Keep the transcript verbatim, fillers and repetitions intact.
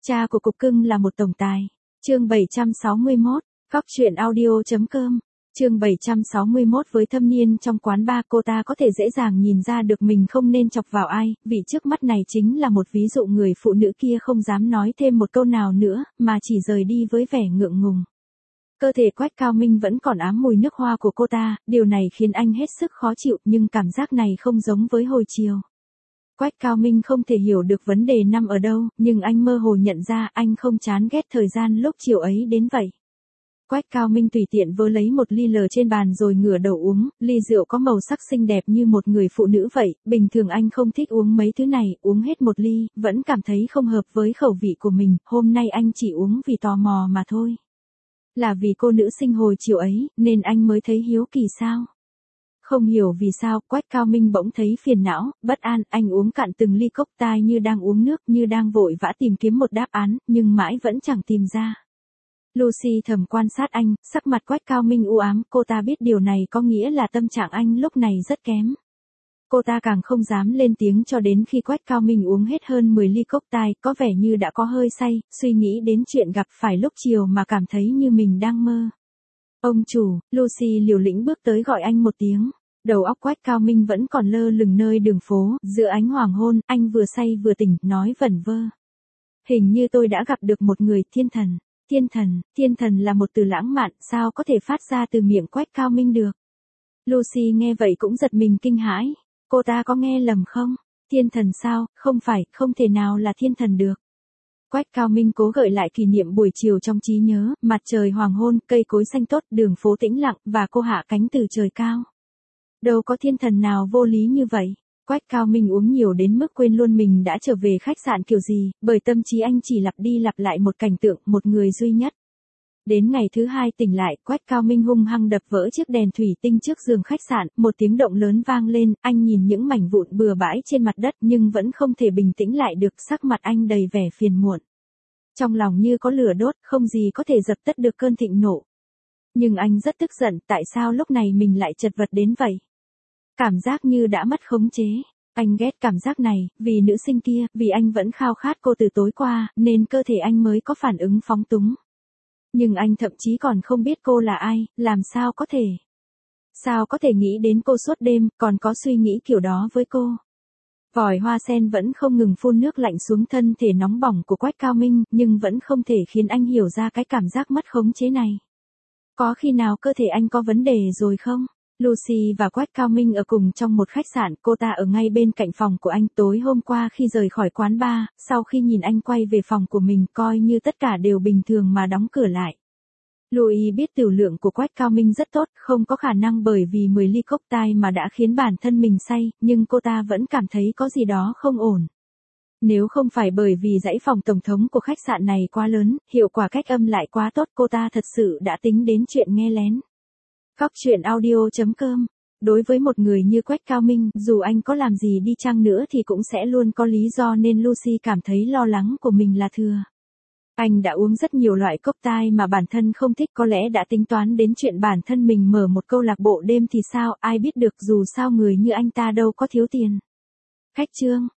Cha của cục cưng là một tổng tài. Chương bảy trăm sáu mươi mốt, Cóc truyện audio.com. Chương bảy trăm sáu mươi mốt với thâm niên trong quán bar, cô ta có thể dễ dàng nhìn ra được mình không nên chọc vào ai, vị trước mắt này chính là một ví dụ người phụ nữ kia không dám nói thêm một câu nào nữa, mà chỉ rời đi với vẻ ngượng ngùng. Cơ thể Quách Cao Minh vẫn còn ám mùi nước hoa của cô ta, điều này khiến anh hết sức khó chịu, nhưng cảm giác này không giống với hồi chiều. Quách Cao Minh không thể hiểu được vấn đề nằm ở đâu, nhưng anh mơ hồ nhận ra anh không chán ghét thời gian lúc chiều ấy đến vậy. Quách Cao Minh tùy tiện vơ lấy một ly lờ trên bàn rồi ngửa đầu uống, ly rượu có màu sắc xinh đẹp như một người phụ nữ vậy, bình thường anh không thích uống mấy thứ này, uống hết một ly, vẫn cảm thấy không hợp với khẩu vị của mình, hôm nay anh chỉ uống vì tò mò mà thôi. Là vì cô nữ sinh hồi chiều ấy, nên anh mới thấy hiếu kỳ sao? Không hiểu vì sao, Quách Cao Minh bỗng thấy phiền não, bất an, anh uống cạn từng ly cốc tai như đang uống nước, như đang vội vã tìm kiếm một đáp án, nhưng mãi vẫn chẳng tìm ra. Lucy thầm quan sát anh, sắc mặt Quách Cao Minh u ám, cô ta biết điều này có nghĩa là tâm trạng anh lúc này rất kém. Cô ta càng không dám lên tiếng cho đến khi Quách Cao Minh uống hết hơn mười ly cốc tai, có vẻ như đã có hơi say, suy nghĩ đến chuyện gặp phải lúc chiều mà cảm thấy như mình đang mơ. Ông chủ, Lucy liều lĩnh bước tới gọi anh một tiếng. Đầu óc Quách Cao Minh vẫn còn lơ lửng nơi đường phố, giữa ánh hoàng hôn, anh vừa say vừa tỉnh, nói vẩn vơ. Hình như tôi đã gặp được một người, thiên thần. Thiên thần, thiên thần là một từ lãng mạn, sao có thể phát ra từ miệng Quách Cao Minh được? Lucy nghe vậy cũng giật mình kinh hãi. Cô ta có nghe lầm không? Thiên thần sao? Không phải, không thể nào là thiên thần được. Quách Cao Minh cố gợi lại kỷ niệm buổi chiều trong trí nhớ, mặt trời hoàng hôn, cây cối xanh tốt, đường phố tĩnh lặng, và cô hạ cánh từ trời cao. Đâu có thiên thần nào vô lý như vậy. Quách Cao Minh uống nhiều đến mức quên luôn mình đã trở về khách sạn kiểu gì, bởi tâm trí anh chỉ lặp đi lặp lại một cảnh tượng, một người duy nhất. Đến ngày thứ hai tỉnh lại, Quách Cao Minh hung hăng đập vỡ chiếc đèn thủy tinh trước giường khách sạn, một tiếng động lớn vang lên, anh nhìn những mảnh vụn bừa bãi trên mặt đất nhưng vẫn không thể bình tĩnh lại được, sắc mặt anh đầy vẻ phiền muộn. Trong lòng như có lửa đốt, không gì có thể dập tắt được cơn thịnh nộ. Nhưng anh rất tức giận, tại sao lúc này mình lại chật vật đến vậy? Cảm giác như đã mất khống chế. Anh ghét cảm giác này, vì nữ sinh kia, vì anh vẫn khao khát cô từ tối qua, nên cơ thể anh mới có phản ứng phóng túng. Nhưng anh thậm chí còn không biết cô là ai, làm sao có thể? Sao có thể nghĩ đến cô suốt đêm, còn có suy nghĩ kiểu đó với cô? Vòi hoa sen vẫn không ngừng phun nước lạnh xuống thân thể nóng bỏng của Quách Cao Minh, nhưng vẫn không thể khiến anh hiểu ra cái cảm giác mất khống chế này. Có khi nào cơ thể anh có vấn đề rồi không? Lucy và Quách Cao Minh ở cùng trong một khách sạn, cô ta ở ngay bên cạnh phòng của anh. Tối hôm qua khi rời khỏi quán bar, sau khi nhìn anh quay về phòng của mình, coi như tất cả đều bình thường mà đóng cửa lại. Louis biết tiểu lượng của Quách Cao Minh rất tốt, không có khả năng bởi vì mười ly cốc tai mà đã khiến bản thân mình say, nhưng cô ta vẫn cảm thấy có gì đó không ổn. Nếu không phải bởi vì dãy phòng tổng thống của khách sạn này quá lớn, hiệu quả cách âm lại quá tốt, cô ta thật sự đã tính đến chuyện nghe lén. Cóc truyện audio.com. Đối với một người như Quách Cao Minh, dù anh có làm gì đi chăng nữa thì cũng sẽ luôn có lý do, nên Lucy cảm thấy lo lắng của mình là thừa. Anh đã uống rất nhiều loại cốc tai mà bản thân không thích, có lẽ đã tính toán đến chuyện bản thân mình mở một câu lạc bộ đêm thì sao, ai biết được, dù sao người như anh ta đâu có thiếu tiền. Khách trương,